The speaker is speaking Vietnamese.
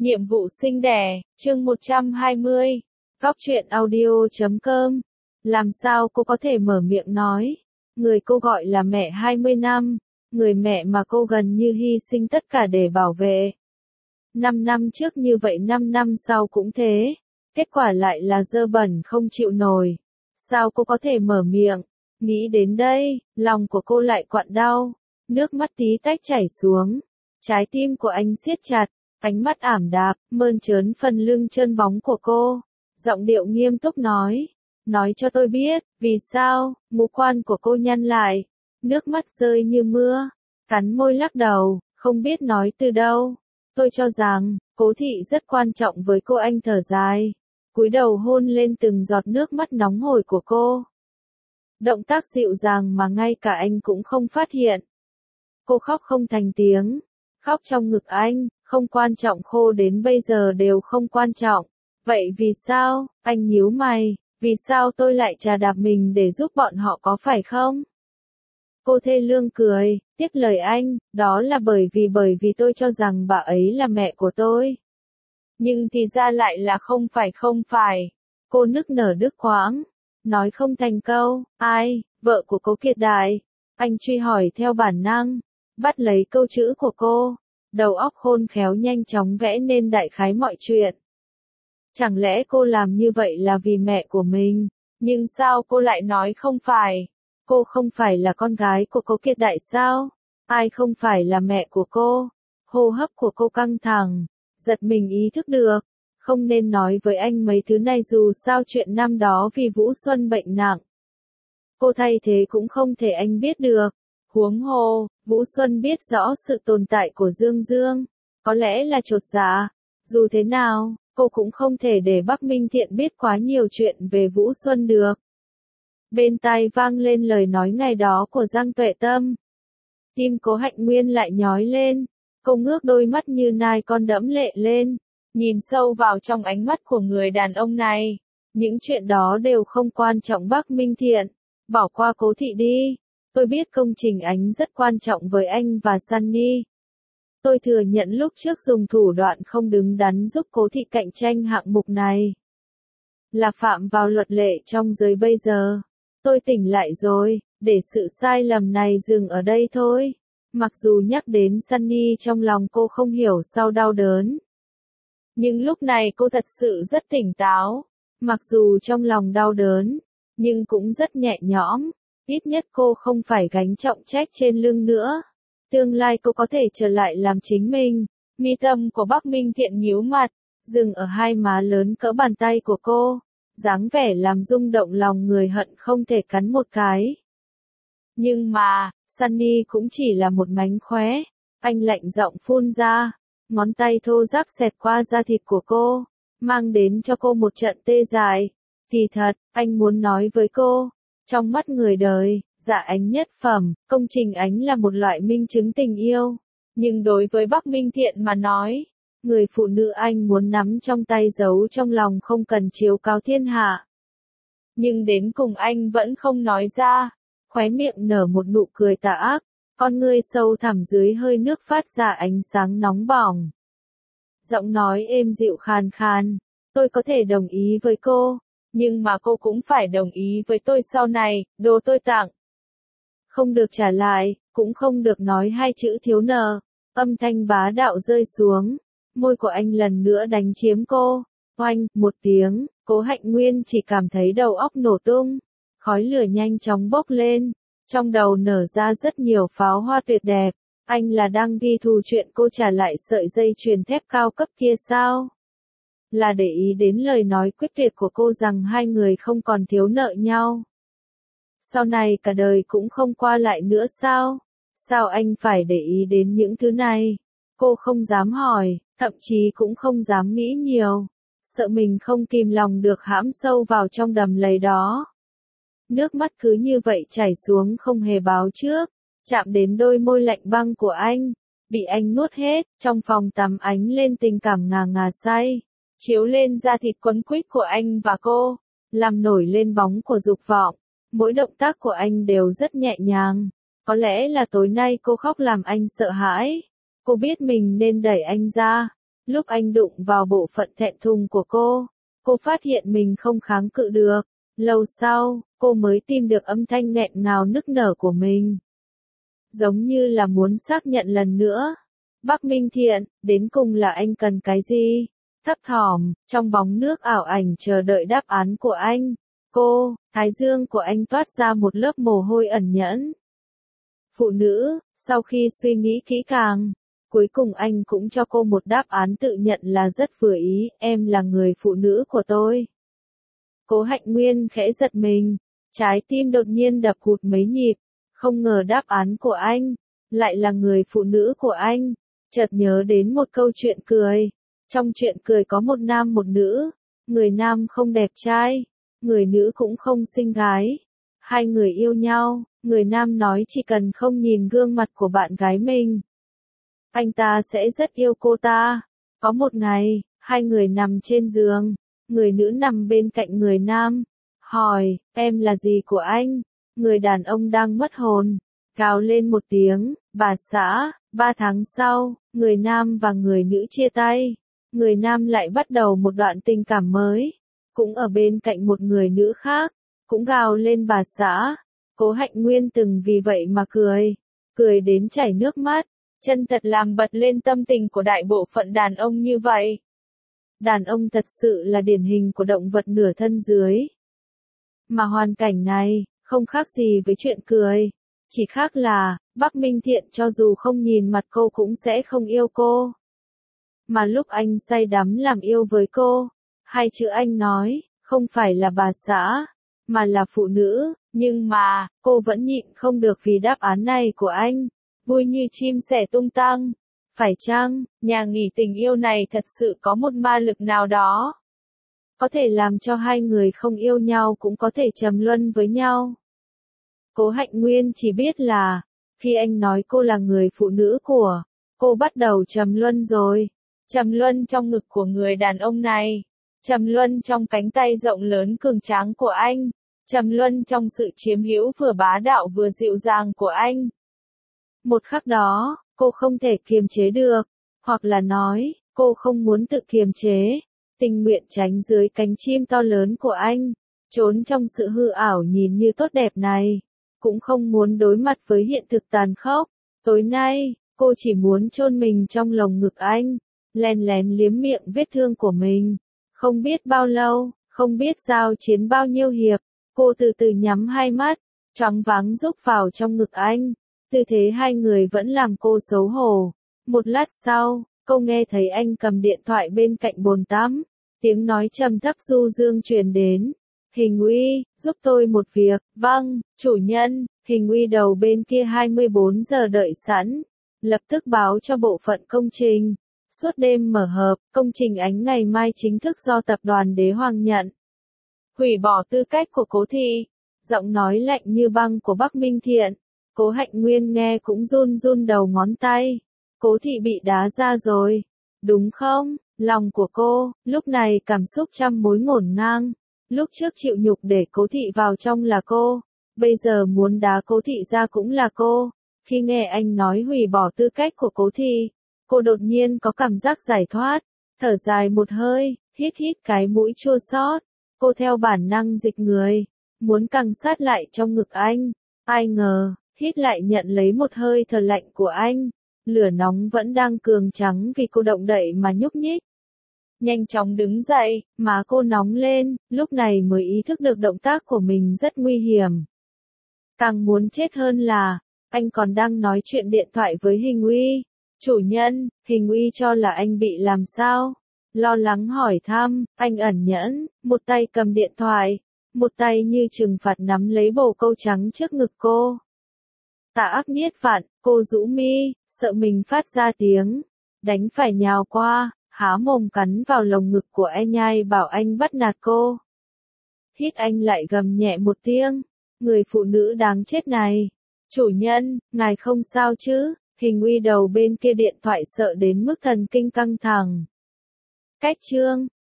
Nhiệm vụ sinh đẻ, chương 120. Góc truyện audio.com. Làm sao cô có thể mở miệng nói? Người cô gọi là mẹ 20 năm, người mẹ mà cô gần như hy sinh tất cả để bảo vệ. 5 năm trước như vậy 5 năm sau cũng thế. Kết quả lại là dơ bẩn không chịu nổi. Sao cô có thể mở miệng? Nghĩ đến đây, lòng của cô lại quặn đau. Nước mắt tí tách chảy xuống. Trái tim của anh siết chặt. Ánh mắt ảm đạm, mơn trớn phần lưng trơn bóng của cô. Giọng điệu nghiêm túc nói cho tôi biết, vì sao? Ngũ quan của cô nhăn lại, nước mắt rơi như mưa, cắn môi lắc đầu, không biết nói từ đâu. Tôi cho rằng, Cố Thị rất quan trọng với cô. Anh thở dài, cúi đầu hôn lên từng giọt nước mắt nóng hổi của cô. Động tác dịu dàng mà ngay cả anh cũng không phát hiện. Cô khóc không thành tiếng, khóc trong ngực anh. Không quan trọng, khô đến bây giờ đều không quan trọng. Vậy vì sao? Anh nhíu mày, vì sao tôi lại chà đạp mình để giúp bọn họ có phải không? Cô thê lương cười, tiếp lời anh, đó là bởi vì tôi cho rằng bà ấy là mẹ của tôi. Nhưng thì ra lại là không phải. Cô nức nở đứt quãng, nói không thành câu. Ai? Vợ của Cố Kiệt Đại? Anh truy hỏi theo bản năng, bắt lấy câu chữ của cô. Đầu óc khôn khéo nhanh chóng vẽ nên đại khái mọi chuyện. Chẳng lẽ cô làm như vậy là vì mẹ của mình? Nhưng sao cô lại nói không phải? Cô không phải là con gái của Cố Kiệt Đại sao? Ai không phải là mẹ của cô? Hô hấp của cô căng thẳng, giật mình ý thức được. Không nên nói với anh mấy thứ này, dù sao chuyện năm đó vì Vũ Xuân bệnh nặng. Cô thay thế cũng không thể anh biết được. Huống hồ, Vũ Xuân biết rõ sự tồn tại của Dương Dương, có lẽ là chột dạ. Dù thế nào, cô cũng không thể để Bắc Minh Thiện biết quá nhiều chuyện về Vũ Xuân được. Bên tai vang lên lời nói ngày đó của Giang Tuệ Tâm. Tim Cố Hạnh Nguyên lại nhói lên, cô ngước đôi mắt như nai con đẫm lệ lên, nhìn sâu vào trong ánh mắt của người đàn ông này. Những chuyện đó đều không quan trọng Bắc Minh Thiện, bỏ qua Cố Thị đi. Tôi biết công trình ánh rất quan trọng với anh và Sunny. Tôi thừa nhận lúc trước dùng thủ đoạn không đứng đắn giúp Cố Thị cạnh tranh hạng mục này, là phạm vào luật lệ trong giới bây giờ. Tôi tỉnh lại rồi, để sự sai lầm này dừng ở đây thôi. Mặc dù nhắc đến Sunny trong lòng cô không hiểu sao đau đớn. Nhưng lúc này cô thật sự rất tỉnh táo. Mặc dù trong lòng đau đớn, nhưng cũng rất nhẹ nhõm. Ít nhất cô không phải gánh trọng trách trên lưng nữa. Tương lai cô có thể trở lại làm chính mình. Mi tâm của Bắc Minh Thiện nhíu mặt, dừng ở hai má lớn cỡ bàn tay của cô. Dáng vẻ làm rung động lòng người hận không thể cắn một cái. Nhưng mà, Sunny cũng chỉ là một mánh khóe. Anh lạnh giọng phun ra. Ngón tay thô ráp xẹt qua da thịt của cô, mang đến cho cô một trận tê dại. Kỳ thật, anh muốn nói với cô. Trong mắt người đời, Dạ Ánh nhất phẩm, công trình ánh là một loại minh chứng tình yêu. Nhưng đối với Bắc Minh Thiện mà nói, người phụ nữ anh muốn nắm trong tay giấu trong lòng không cần chiếu cáo thiên hạ. Nhưng đến cùng anh vẫn không nói ra, khóe miệng nở một nụ cười tà ác, con ngươi sâu thẳm dưới hơi nước phát ra ánh sáng nóng bỏng. Giọng nói êm dịu khàn khàn, tôi có thể đồng ý với cô. Nhưng mà cô cũng phải đồng ý với tôi sau này, đồ tôi tặng. Không được trả lại, cũng không được nói hai chữ thiếu nợ. Âm thanh bá đạo rơi xuống, môi của anh lần nữa đánh chiếm cô. Oanh, một tiếng, Cố Hạnh Nguyên chỉ cảm thấy đầu óc nổ tung. Khói lửa nhanh chóng bốc lên, trong đầu nở ra rất nhiều pháo hoa tuyệt đẹp. Anh là đang ghi thù chuyện cô trả lại sợi dây chuyền thép cao cấp kia sao? Là để ý đến lời nói quyết tuyệt của cô rằng hai người không còn thiếu nợ nhau. Sau này cả đời cũng không qua lại nữa sao? Sao anh phải để ý đến những thứ này? Cô không dám hỏi, thậm chí cũng không dám nghĩ nhiều. Sợ mình không kìm lòng được hãm sâu vào trong đầm lầy đó. Nước mắt cứ như vậy chảy xuống không hề báo trước, chạm đến đôi môi lạnh băng của anh, bị anh nuốt hết. Trong phòng tắm ánh lên tình cảm ngà ngà say, chiếu lên da thịt quấn quýt của anh và cô, làm nổi lên bóng của dục vọng. Mỗi động tác của anh đều rất nhẹ nhàng. Có lẽ là tối nay cô khóc làm anh sợ hãi. Cô biết mình nên đẩy anh ra. Lúc anh đụng vào bộ phận thẹn thùng của cô phát hiện mình không kháng cự được. Lâu sau, cô mới tìm được âm thanh nghẹn ngào nức nở của mình. Giống như là muốn xác nhận lần nữa. Bắc Minh Thiện, đến cùng là anh cần cái gì? Thấp thỏm, trong bóng nước ảo ảnh chờ đợi đáp án của anh. Thái dương của anh toát ra một lớp mồ hôi ẩn nhẫn. Phụ nữ, sau khi suy nghĩ kỹ càng, cuối cùng anh cũng cho cô một đáp án tự nhận là rất vừa ý, em là người phụ nữ của tôi. Cố Hạnh Nguyên khẽ giật mình, trái tim đột nhiên đập hụt mấy nhịp, không ngờ đáp án của anh lại là người phụ nữ của anh. Chợt nhớ đến một câu chuyện cười. Trong chuyện cười có một nam một nữ, người nam không đẹp trai, người nữ cũng không xinh gái. Hai người yêu nhau, người nam nói chỉ cần không nhìn gương mặt của bạn gái mình, anh ta sẽ rất yêu cô ta. Có một ngày, hai người nằm trên giường, người nữ nằm bên cạnh người nam, hỏi, em là gì của anh? Người đàn ông đang mất hồn, gào lên một tiếng, bà xã. 3 tháng sau, người nam và người nữ chia tay. Người nam lại bắt đầu một đoạn tình cảm mới, cũng ở bên cạnh một người nữ khác, cũng gào lên bà xã. Cố Hạnh Nguyên từng vì vậy mà cười đến chảy nước mắt, chân thật làm bật lên tâm tình của đại bộ phận đàn ông như vậy. Đàn ông thật sự là điển hình của động vật nửa thân dưới. Mà hoàn cảnh này, không khác gì với chuyện cười. Chỉ khác là, Bắc Minh Thiện cho dù không nhìn mặt cô cũng sẽ không yêu cô. Mà lúc anh say đắm làm yêu với cô, hai chữ anh nói, không phải là bà xã, mà là phụ nữ, nhưng mà, cô vẫn nhịn không được vì đáp án này của anh, vui như chim sẻ tung tăng. Phải chăng, nhà nghỉ tình yêu này thật sự có một ma lực nào đó? Có thể làm cho hai người không yêu nhau cũng có thể trầm luân với nhau. Cố Hạnh Nguyên chỉ biết là, khi anh nói cô là người phụ nữ của, cô bắt đầu trầm luân rồi. Trầm luân trong ngực của người đàn ông này. Trầm luân trong cánh tay rộng lớn cường tráng của anh. Trầm luân trong sự chiếm hữu vừa bá đạo vừa dịu dàng của anh. Một khắc đó, cô không thể kiềm chế được, hoặc là nói, cô không muốn tự kiềm chế, tình nguyện tránh dưới cánh chim to lớn của anh, trốn trong sự hư ảo nhìn như tốt đẹp này, cũng không muốn đối mặt với hiện thực tàn khốc. Tối nay, cô chỉ muốn chôn mình trong lồng ngực anh, lén lén liếm miệng vết thương của mình. Không biết bao lâu, không biết giao chiến bao nhiêu hiệp, cô từ từ nhắm hai mắt, choáng váng rúc vào trong ngực anh. Tư thế hai người vẫn làm cô xấu hổ. Một lát sau, cô nghe thấy anh cầm điện thoại bên cạnh bồn tắm. Tiếng nói trầm thấp du dương truyền đến. Hình Uy, giúp tôi một việc. Vâng, chủ nhân. Hình Uy đầu bên kia 24 giờ đợi sẵn. Lập tức báo cho bộ phận công trình. Suốt đêm mở họp, công trình ánh ngày mai chính thức do tập đoàn Đế Hoàng nhận. Hủy bỏ tư cách của Cố Thị. Giọng nói lạnh như băng của Bắc Minh Thiện. Cố Hạnh Nguyên nghe cũng run run đầu ngón tay. Cố Thị bị đá ra rồi. Đúng không? Lòng của cô, lúc này cảm xúc trăm mối ngổn ngang. Lúc trước chịu nhục để Cố Thị vào trong là cô. Bây giờ muốn đá Cố Thị ra cũng là cô. Khi nghe anh nói hủy bỏ tư cách của Cố Thị, cô đột nhiên có cảm giác giải thoát. Thở dài một hơi, hít hít cái mũi chua xót. Cô theo bản năng dịch người, muốn căng sát lại trong ngực anh. Ai ngờ, hít lại nhận lấy một hơi thở lạnh của anh. Lửa nóng vẫn đang cường trắng vì cô động đậy mà nhúc nhích. Nhanh chóng đứng dậy, má cô nóng lên, lúc này mới ý thức được động tác của mình rất nguy hiểm. Càng muốn chết hơn là, anh còn đang nói chuyện điện thoại với Hình Uy. Chủ nhân, Hình Uy cho là anh bị làm sao? Lo lắng hỏi thăm, anh ẩn nhẫn, một tay cầm điện thoại, một tay như trừng phạt nắm lấy bồ câu trắng trước ngực cô. Tà ác niết phạn, cô rũ mi, sợ mình phát ra tiếng, đánh phải nhào qua, há mồm cắn vào lồng ngực của anh nhai bảo anh bắt nạt cô. Hít anh lại gầm nhẹ một tiếng, người phụ nữ đáng chết này. Chủ nhân, ngài không sao chứ? Hình Uy đầu bên kia điện thoại sợ đến mức thần kinh căng thẳng. Cách chương